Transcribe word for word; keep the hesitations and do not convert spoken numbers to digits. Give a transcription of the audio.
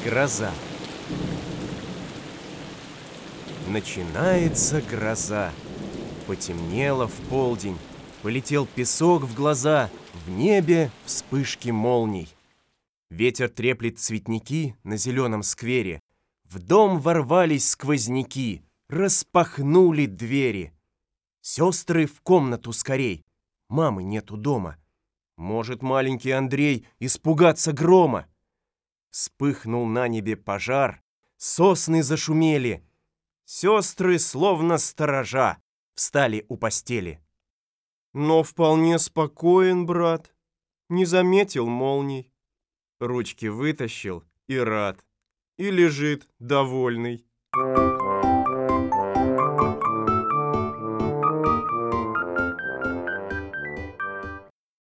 Гроза. Начинается гроза. Потемнело в полдень, полетел песок в глаза, в небе вспышки молний. Ветер треплет цветники на зеленом сквере. В дом ворвались сквозняки, распахнули двери. Сестры в комнату скорей, мамы нету дома. Может маленький Андрей испугаться грома? Вспыхнул на небе пожар, сосны зашумели. Сестры, словно сторожа, встали у постели. Но вполне спокоен, брат, не заметил молний. Ручки вытащил и рад, и лежит довольный.